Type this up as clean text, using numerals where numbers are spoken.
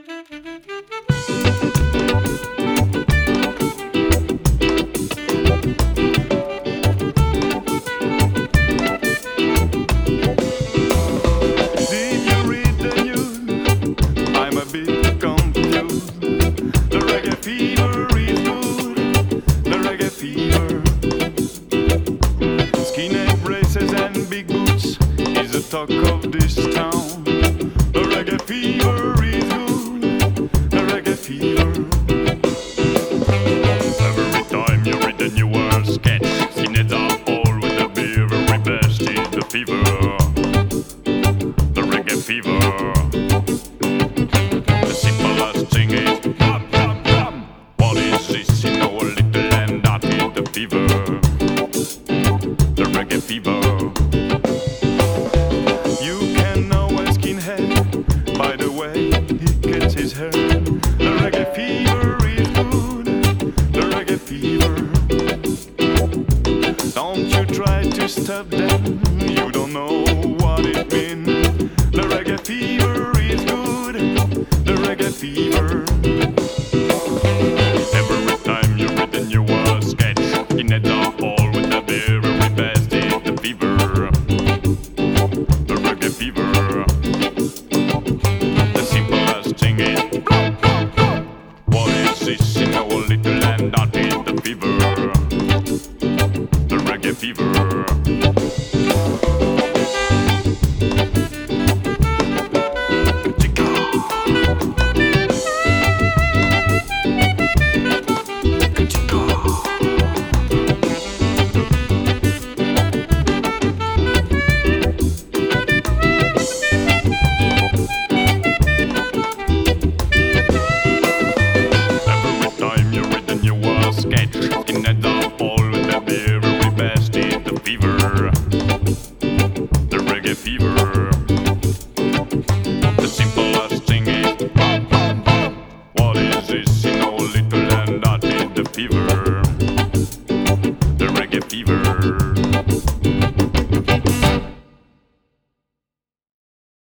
Talk of this town. The reggae fever is good. The reggae fever. Every time you read a new world sketch, skinheads are all with the beer. Very best is the fever. The reggae fever. The simplest thing is bam, bam, bam. What is this? You know a little, and that is the fever. The reggae fever. By the way he gets his hair, the reggae fever.